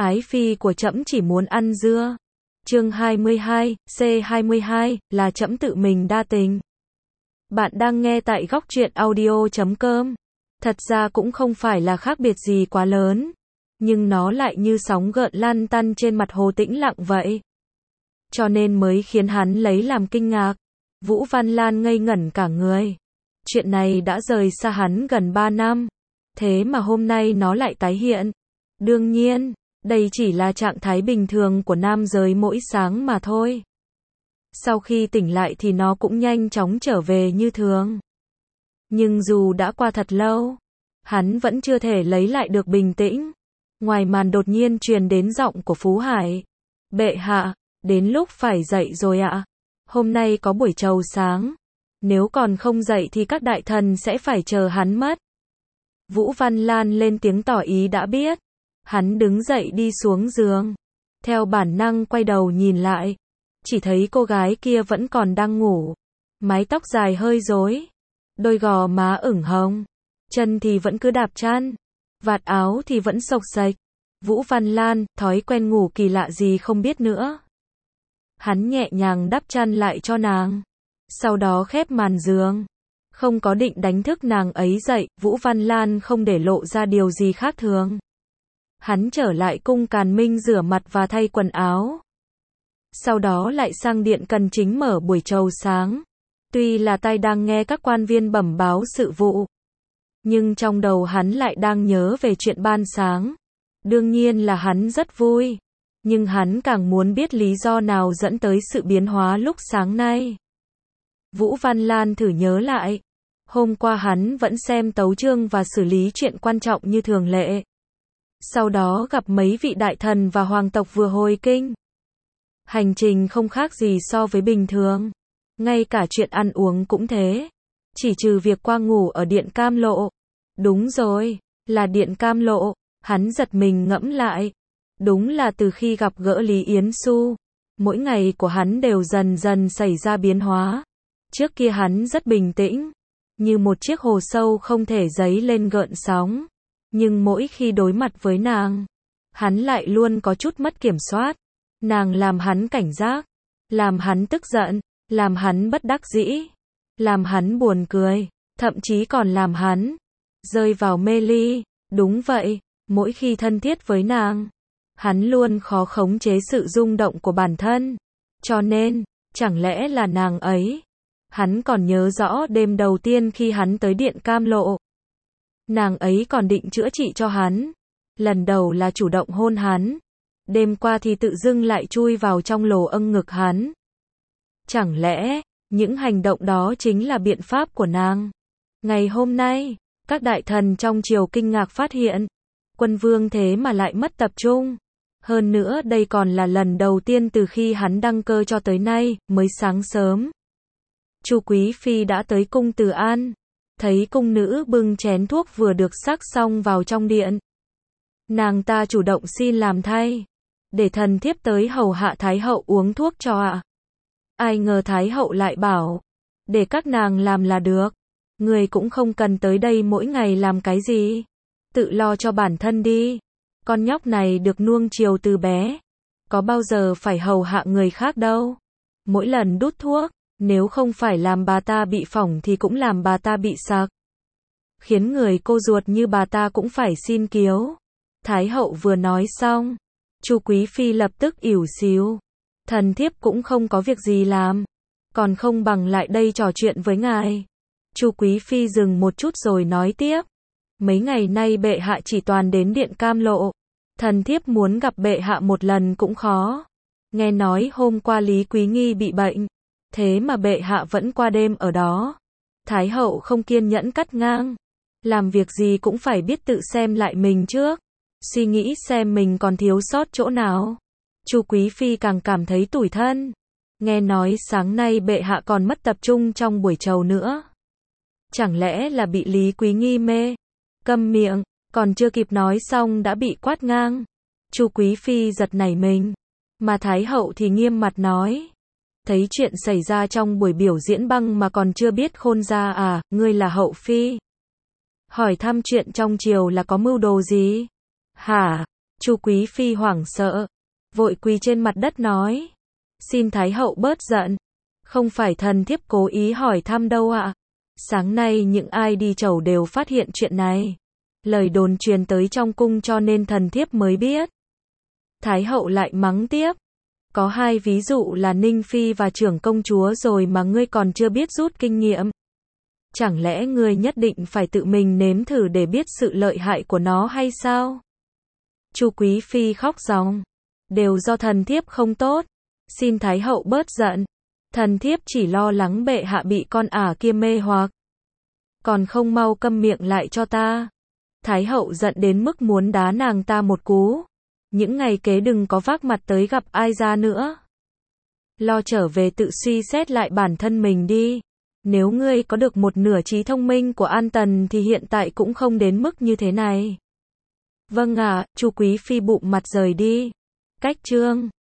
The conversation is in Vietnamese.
Ái phi của trẫm chỉ muốn ăn dưa. Chương 22, C22, là trẫm tự mình đa tình. Bạn đang nghe tại góc truyện audio.com. Thật ra cũng không phải là khác biệt gì quá lớn, nhưng nó lại như sóng gợn lăn tăn trên mặt hồ tĩnh lặng vậy. Cho nên mới khiến hắn lấy làm kinh ngạc. Vũ Văn Lan ngây ngẩn cả người. Chuyện này đã rời xa hắn gần 3 năm. Thế mà hôm nay nó lại tái hiện. Đương nhiên, đây chỉ là trạng thái bình thường của nam giới mỗi sáng mà thôi. Sau khi tỉnh lại thì nó cũng nhanh chóng trở về như thường. Nhưng dù đã qua thật lâu, hắn vẫn chưa thể lấy lại được bình tĩnh. Ngoài màn đột nhiên truyền đến giọng của Phú Hải. Bệ hạ, đến lúc phải dậy rồi ạ. Hôm nay có buổi chầu sáng. Nếu còn không dậy thì các đại thần sẽ phải chờ hắn mất. Vũ Văn Lan lên tiếng tỏ ý đã biết. Hắn đứng dậy đi xuống giường. Theo bản năng quay đầu nhìn lại. Chỉ thấy cô gái kia vẫn còn đang ngủ. Mái tóc dài hơi rối. Đôi gò má ửng hồng. Chân thì vẫn cứ đạp chăn. Vạt áo thì vẫn xộc xệch. Vũ Văn Lan, thói quen ngủ kỳ lạ gì không biết nữa. Hắn nhẹ nhàng đắp chăn lại cho nàng. Sau đó khép màn giường. Không có định đánh thức nàng ấy dậy, Vũ Văn Lan không để lộ ra điều gì khác thường. Hắn trở lại cung Càn Minh rửa mặt và thay quần áo. Sau đó lại sang điện Cần Chính mở buổi chầu sáng. Tuy là tai đang nghe các quan viên bẩm báo sự vụ, nhưng trong đầu hắn lại đang nhớ về chuyện ban sáng. Đương nhiên là hắn rất vui, nhưng hắn càng muốn biết lý do nào dẫn tới sự biến hóa lúc sáng nay. Vũ Văn Lan thử nhớ lại. Hôm qua hắn vẫn xem tấu chương và xử lý chuyện quan trọng như thường lệ. Sau đó gặp mấy vị đại thần và hoàng tộc vừa hồi kinh. Hành trình không khác gì so với bình thường. Ngay cả chuyện ăn uống cũng thế. Chỉ trừ việc qua ngủ ở Điện Cam Lộ. Đúng rồi, là Điện Cam Lộ. Hắn giật mình ngẫm lại. Đúng là từ khi gặp gỡ Lý Yến Xu, mỗi ngày của hắn đều dần dần xảy ra biến hóa. Trước kia hắn rất bình tĩnh, như một chiếc hồ sâu không thể dấy lên gợn sóng. Nhưng mỗi khi đối mặt với nàng, hắn lại luôn có chút mất kiểm soát. Nàng làm hắn cảnh giác, làm hắn tức giận, làm hắn bất đắc dĩ, làm hắn buồn cười, thậm chí còn làm hắn rơi vào mê ly. Đúng vậy, mỗi khi thân thiết với nàng, hắn luôn khó khống chế sự rung động của bản thân. Cho nên, chẳng lẽ là nàng ấy? Hắn còn nhớ rõ đêm đầu tiên khi hắn tới Điện Cam Lộ. Nàng ấy còn định chữa trị cho hắn. Lần đầu là chủ động hôn hắn. Đêm qua thì tự dưng lại chui vào trong lồ âng ngực hắn. Chẳng lẽ, những hành động đó chính là biện pháp của nàng? Ngày hôm nay, các đại thần trong triều kinh ngạc phát hiện, quân vương thế mà lại mất tập trung. Hơn nữa đây còn là lần đầu tiên từ khi hắn đăng cơ cho tới nay, mới sáng sớm. Chu Quý Phi đã tới cung Từ An. Thấy cung nữ bưng chén thuốc vừa được sắc xong vào trong điện. Nàng ta chủ động xin làm thay. Để thần thiếp tới hầu hạ Thái hậu uống thuốc cho ạ. Ai ngờ Thái hậu lại bảo. Để các nàng làm là được. Người cũng không cần tới đây mỗi ngày làm cái gì. Tự lo cho bản thân đi. Con nhóc này được nuông chiều từ bé. Có bao giờ phải hầu hạ người khác đâu. Mỗi lần đút thuốc, nếu không phải làm bà ta bị phỏng thì cũng làm bà ta bị sặc. Khiến người cô ruột như bà ta cũng phải xin kiếu. Thái hậu vừa nói xong, Chu Quý Phi lập tức ỉu xìu. Thần thiếp cũng không có việc gì làm. Còn không bằng lại đây trò chuyện với ngài. Chu Quý Phi dừng một chút rồi nói tiếp. Mấy ngày nay bệ hạ chỉ toàn đến Điện Cam Lộ. Thần thiếp muốn gặp bệ hạ một lần cũng khó. Nghe nói hôm qua Lý Quý Nghi bị bệnh. Thế mà bệ hạ vẫn qua đêm ở đó. Thái hậu không kiên nhẫn cắt ngang. Làm việc gì cũng phải biết tự xem lại mình trước. Suy nghĩ xem mình còn thiếu sót chỗ nào. Chu Quý Phi càng cảm thấy tủi thân. Nghe nói sáng nay bệ hạ còn mất tập trung trong buổi chầu nữa. Chẳng lẽ là bị Lý Quý Nghi mê? Câm miệng, còn chưa kịp nói xong đã bị quát ngang. Chu Quý Phi giật nảy mình. Mà Thái hậu thì nghiêm mặt nói. Thấy chuyện xảy ra trong buổi biểu diễn băng mà còn chưa biết khôn ra à, ngươi là hậu phi. Hỏi thăm chuyện trong triều là có mưu đồ gì? Hả? Chu Quý Phi hoảng sợ, vội quỳ trên mặt đất nói. Xin Thái hậu bớt giận. Không phải thần thiếp cố ý hỏi thăm đâu ạ. Sáng nay những ai đi chầu đều phát hiện chuyện này. Lời đồn truyền tới trong cung cho nên thần thiếp mới biết. Thái hậu lại mắng tiếp. Có hai ví dụ là Ninh Phi và trưởng công chúa rồi mà ngươi còn chưa biết rút kinh nghiệm. Chẳng lẽ ngươi nhất định phải tự mình nếm thử để biết sự lợi hại của nó hay sao? Chu Quý Phi khóc ròng. Đều do thần thiếp không tốt. Xin Thái hậu bớt giận. Thần thiếp chỉ lo lắng bệ hạ bị con ả kia mê hoặc. Còn không mau câm miệng lại cho ta. Thái hậu giận đến mức muốn đá nàng ta một cú. Những ngày kế đừng có vác mặt tới gặp ai ra nữa. Lo trở về tự suy xét lại bản thân mình đi. Nếu ngươi có được một nửa trí thông minh của An Tần thì hiện tại cũng không đến mức như thế này. Vâng ạ, Chu Quý Phi bụng mặt rời đi. Cách chương